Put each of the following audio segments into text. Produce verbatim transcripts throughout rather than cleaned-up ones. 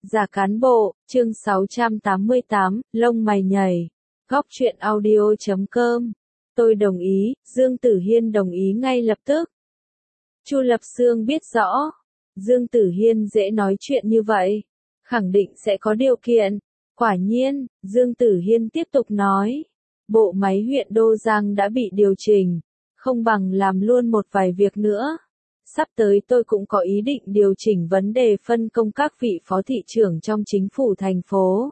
Giả cán bộ, chương sáu trăm tám mươi tám, lông mày nhảy. Góc truyện audio chấm com. Tôi đồng ý, Dương Tử Hiên đồng ý ngay lập tức. Chu Lập Xương biết rõ, Dương Tử Hiên dễ nói chuyện như vậy, khẳng định sẽ có điều kiện. Quả nhiên, Dương Tử Hiên tiếp tục nói, bộ máy huyện Đô Giang đã bị điều chỉnh, không bằng làm luôn một vài việc nữa. Sắp tới tôi cũng có ý định điều chỉnh vấn đề phân công các vị phó thị trưởng trong chính phủ thành phố.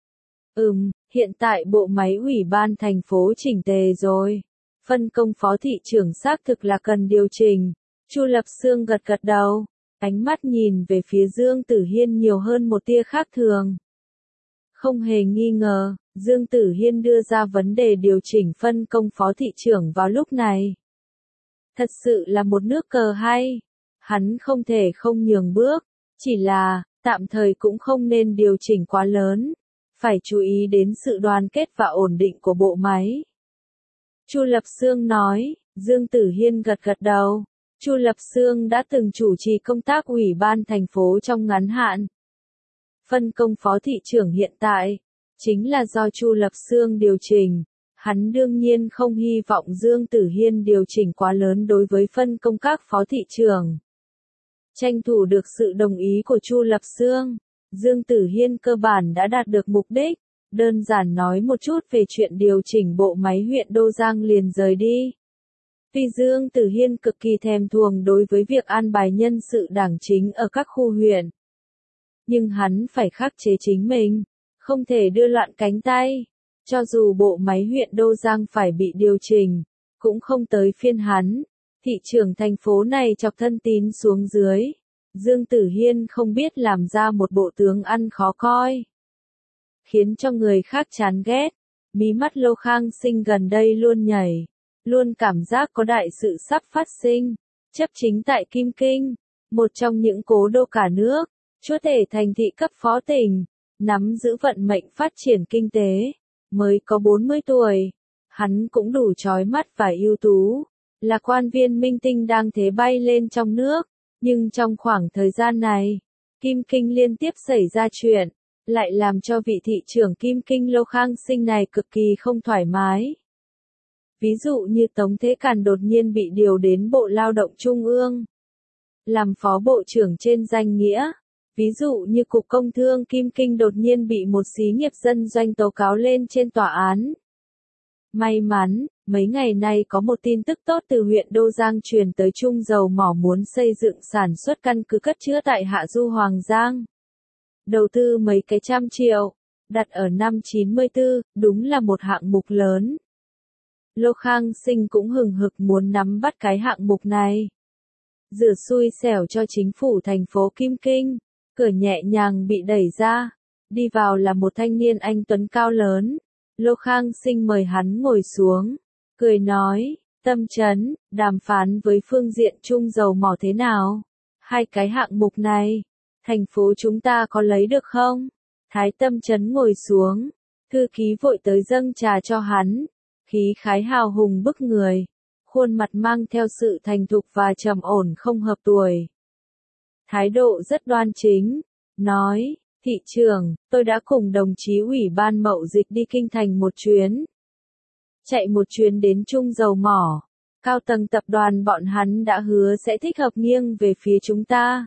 Ừm, hiện tại bộ máy ủy ban thành phố chỉnh tề rồi. Phân công phó thị trưởng xác thực là cần điều chỉnh. Chu Lập Xương gật gật đầu, ánh mắt nhìn về phía Dương Tử Hiên nhiều hơn một tia khác thường. Không hề nghi ngờ, Dương Tử Hiên đưa ra vấn đề điều chỉnh phân công phó thị trưởng vào lúc này. Thật sự là một nước cờ hay. Hắn không thể không nhường bước, chỉ là, tạm thời cũng không nên điều chỉnh quá lớn. Phải chú ý đến sự đoàn kết và ổn định của bộ máy. Chu Lập Xương nói, Dương Tử Hiên gật gật đầu. Chu Lập Xương đã từng chủ trì công tác ủy ban thành phố trong ngắn hạn. Phân công phó thị trưởng hiện tại, chính là do Chu Lập Xương điều chỉnh. Hắn đương nhiên không hy vọng Dương Tử Hiên điều chỉnh quá lớn đối với phân công các phó thị trưởng. Tranh thủ được sự đồng ý của Chu Lập Xương, Dương Tử Hiên cơ bản đã đạt được mục đích, đơn giản nói một chút về chuyện điều chỉnh bộ máy huyện Đô Giang liền rời đi. Vì Dương Tử Hiên cực kỳ thèm thuồng đối với việc an bài nhân sự đảng chính ở các khu huyện. Nhưng hắn phải khắc chế chính mình, không thể đưa loạn cánh tay. Cho dù bộ máy huyện Đô Giang phải bị điều chỉnh, cũng không tới phiên hắn. Thị trưởng thành phố này chọc thân tín xuống dưới. Dương Tử Hiên không biết làm ra một bộ tướng ăn khó coi, khiến cho người khác chán ghét. Mí mắt Lô Khang Sinh gần đây luôn nhảy, luôn cảm giác có đại sự sắp phát sinh. Chấp chính tại Kim Kinh, một trong những cố đô cả nước, chúa tể thành thị cấp phó tỉnh, nắm giữ vận mệnh phát triển kinh tế. Mới có bốn mươi tuổi, hắn cũng đủ chói mắt và ưu tú, là quan viên minh tinh đang thế bay lên trong nước. Nhưng trong khoảng thời gian này, Kim Kinh liên tiếp xảy ra chuyện, lại làm cho vị thị trưởng Kim Kinh Lô Khang Sinh này cực kỳ không thoải mái. Ví dụ như Tống Thế Càn đột nhiên bị điều đến Bộ Lao động Trung ương, làm phó bộ trưởng trên danh nghĩa. Ví dụ như Cục Công Thương Kim Kinh đột nhiên bị một xí nghiệp dân doanh tố cáo lên trên tòa án. May mắn, mấy ngày nay có một tin tức tốt từ huyện Đô Giang truyền tới Trung Dầu Mỏ muốn xây dựng sản xuất căn cứ cất chứa tại Hạ Du Hoàng Giang. Đầu tư mấy cái trăm triệu, đặt ở năm chín mươi tư, đúng là một hạng mục lớn. Lô Khang Sinh cũng hừng hực muốn nắm bắt cái hạng mục này. Rửa xui xẻo cho chính phủ thành phố Kim Kinh. Cửa nhẹ nhàng bị đẩy ra, đi vào là một thanh niên anh tuấn cao lớn. Lô Khang Sinh mời hắn ngồi xuống, cười nói, Tâm Chấn, đàm phán với phương diện Trung Dầu Mỏ thế nào? Hai cái hạng mục này, thành phố chúng ta có lấy được không? Thái Tâm Chấn ngồi xuống, thư ký vội tới dâng trà cho hắn, khí khái hào hùng bức người, khuôn mặt mang theo sự thành thục và trầm ổn không hợp tuổi. Thái độ rất đoan chính, nói, thị trưởng, tôi đã cùng đồng chí ủy ban mậu dịch đi kinh thành một chuyến. Chạy một chuyến đến Trung Dầu Mỏ, cao tầng tập đoàn bọn hắn đã hứa sẽ thích hợp nghiêng về phía chúng ta.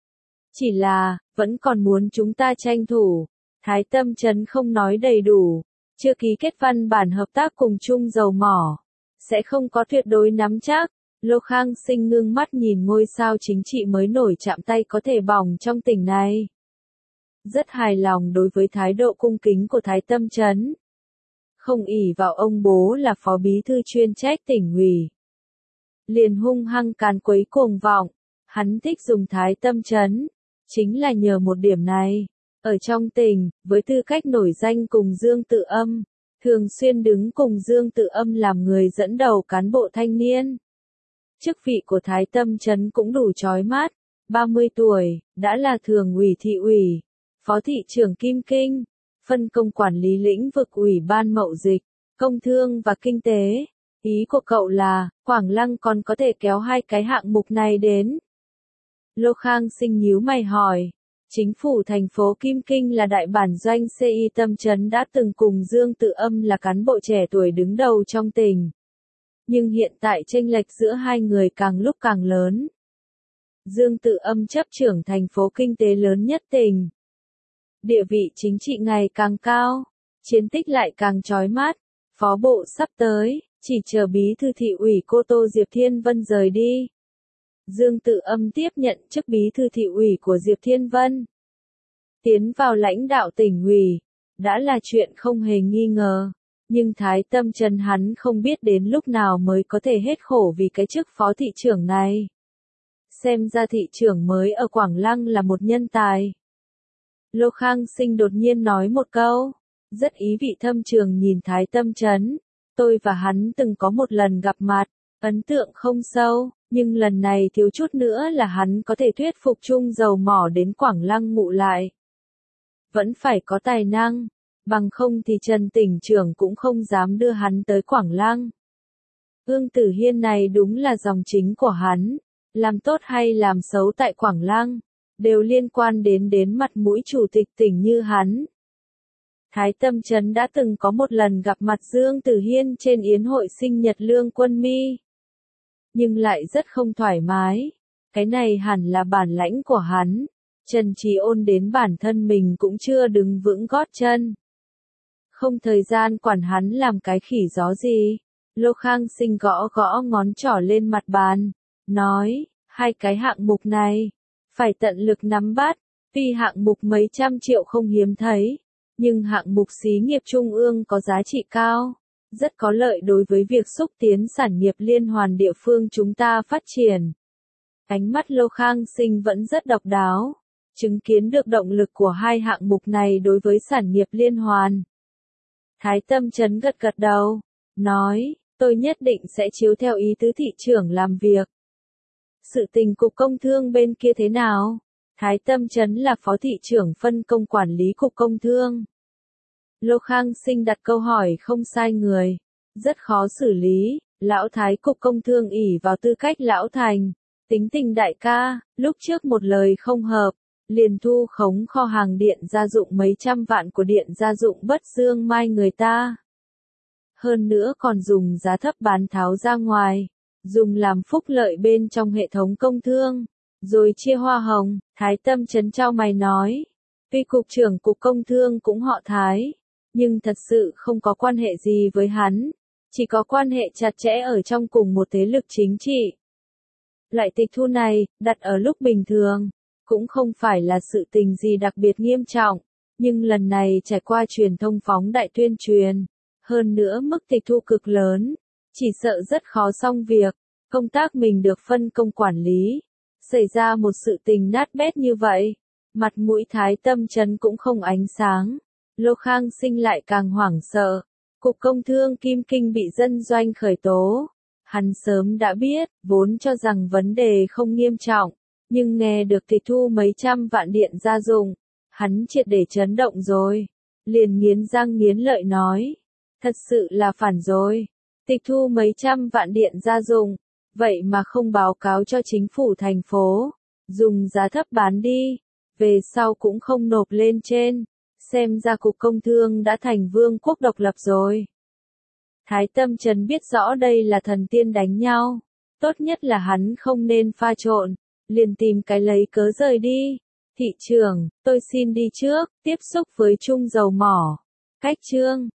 Chỉ là, vẫn còn muốn chúng ta tranh thủ. Thái Tâm Chấn không nói đầy đủ, chưa ký kết văn bản hợp tác cùng Trung Dầu Mỏ, sẽ không có tuyệt đối nắm chắc. Lô Khang Sinh ngưng mắt nhìn ngôi sao chính trị mới nổi chạm tay có thể bỏng trong tỉnh này. Rất hài lòng đối với thái độ cung kính của Thái Tâm Chấn. Không ỷ vào ông bố là phó bí thư chuyên trách tỉnh ủy, liền hung hăng càn quấy cuồng vọng. Hắn thích dùng Thái Tâm Chấn, chính là nhờ một điểm này. Ở trong tỉnh, với tư cách nổi danh cùng Dương Tự Âm, thường xuyên đứng cùng Dương Tự Âm làm người dẫn đầu cán bộ thanh niên. Chức vị của Thái Tâm Chấn cũng đủ chói mắt, ba mươi tuổi, đã là thường ủy thị ủy, phó thị trưởng Kim Kinh, phân công quản lý lĩnh vực ủy ban mậu dịch, công thương và kinh tế. Ý của cậu là, Quảng Lăng còn có thể kéo hai cái hạng mục này đến. Lô Khang Sinh nhíu mày hỏi, Chính phủ thành phố Kim Kinh là đại bản doanh xê i Tâm Trấn đã từng cùng Dương Tự Âm là cán bộ trẻ tuổi đứng đầu trong tỉnh. Nhưng hiện tại chênh lệch giữa hai người càng lúc càng lớn. Dương Tự Âm chấp trưởng thành phố kinh tế lớn nhất tỉnh. Địa vị chính trị ngày càng cao, chiến tích lại càng chói mắt. Phó bộ sắp tới, chỉ chờ bí thư thị ủy Cô Tô Diệp Thiên Vân rời đi. Dương Tự Âm tiếp nhận chức bí thư thị ủy của Diệp Thiên Vân. Tiến vào lãnh đạo tỉnh ủy, đã là chuyện không hề nghi ngờ. Nhưng Thái Tâm Trấn hắn không biết đến lúc nào mới có thể hết khổ vì cái chức phó thị trưởng này. Xem ra thị trưởng mới ở Quảng Lăng là một nhân tài. Lô Khang Sinh đột nhiên nói một câu, rất ý vị thâm trường nhìn Thái Tâm Trấn. Tôi và hắn từng có một lần gặp mặt, ấn tượng không sâu, nhưng lần này thiếu chút nữa là hắn có thể thuyết phục Trung Dầu Mỏ đến Quảng Lăng ngụ lại. Vẫn phải có tài năng, bằng không thì Trần tỉnh trưởng cũng không dám đưa hắn tới Quảng Lăng. Ương Tử Hiên này đúng là dòng chính của hắn, làm tốt hay làm xấu tại Quảng Lăng, đều liên quan đến đến mặt mũi chủ tịch tỉnh như hắn. Thái Tâm Trấn đã từng có một lần gặp mặt Dương Tử Hiên trên yến hội sinh nhật Lương Quân Mi. Nhưng lại rất không thoải mái, cái này hẳn là bản lãnh của hắn. Trần Trí Ôn đến bản thân mình cũng chưa đứng vững gót chân. Không thời gian quản hắn làm cái khỉ gió gì. Lô Khang Sinh gõ gõ ngón trỏ lên mặt bàn, nói, hai cái hạng mục này, phải tận lực nắm bắt, tuy hạng mục mấy trăm triệu không hiếm thấy, nhưng hạng mục xí nghiệp trung ương có giá trị cao, rất có lợi đối với việc xúc tiến sản nghiệp liên hoàn địa phương chúng ta phát triển. Ánh mắt Lô Khang Sinh vẫn rất độc đáo, chứng kiến được động lực của hai hạng mục này đối với sản nghiệp liên hoàn. Thái Tâm Trấn gật gật đầu, nói, tôi nhất định sẽ chiếu theo ý tứ thị trưởng làm việc. Sự tình cục công thương bên kia thế nào? Thái Tâm Trấn là phó thị trưởng phân công quản lý cục công thương. Lô Khang Sinh đặt câu hỏi không sai người. Rất khó xử lý, lão Thái cục công thương ỷ vào tư cách lão thành. Tính tình đại ca, lúc trước một lời không hợp, liền thu khống kho hàng điện gia dụng mấy trăm vạn của điện gia dụng Bất Dương Mai người ta. Hơn nữa còn dùng giá thấp bán tháo ra ngoài, dùng làm phúc lợi bên trong hệ thống công thương, rồi chia hoa hồng. Thái Tâm Trấn trao mày nói, tuy cục trưởng cục công thương cũng họ Thái, nhưng thật sự không có quan hệ gì với hắn, chỉ có quan hệ chặt chẽ ở trong cùng một thế lực chính trị. Loại tịch thu này, đặt ở lúc bình thường, cũng không phải là sự tình gì đặc biệt nghiêm trọng, nhưng lần này trải qua truyền thông phóng đại tuyên truyền, hơn nữa mức tịch thu cực lớn, chỉ sợ rất khó xong việc, công tác mình được phân công quản lý, xảy ra một sự tình nát bét như vậy, mặt mũi Thái Tâm Trấn cũng không ánh sáng. Lô Khang Sinh lại càng hoảng sợ, cục công thương Kim Kinh bị dân doanh khởi tố. Hắn sớm đã biết, vốn cho rằng vấn đề không nghiêm trọng, nhưng nghe được tịch thu mấy trăm vạn điện gia dụng, hắn triệt để chấn động rồi, liền nghiến răng nghiến lợi nói, thật sự là phản rồi, tịch thu mấy trăm vạn điện gia dụng, vậy mà không báo cáo cho chính phủ thành phố, dùng giá thấp bán đi, về sau cũng không nộp lên trên, xem ra cục công thương đã thành vương quốc độc lập rồi. Thái Tâm Trấn biết rõ đây là thần tiên đánh nhau, tốt nhất là hắn không nên pha trộn, liền tìm cái lấy cớ rời đi. Thị trưởng, tôi xin đi trước, tiếp xúc với Trung Dầu Mỏ. Cách chương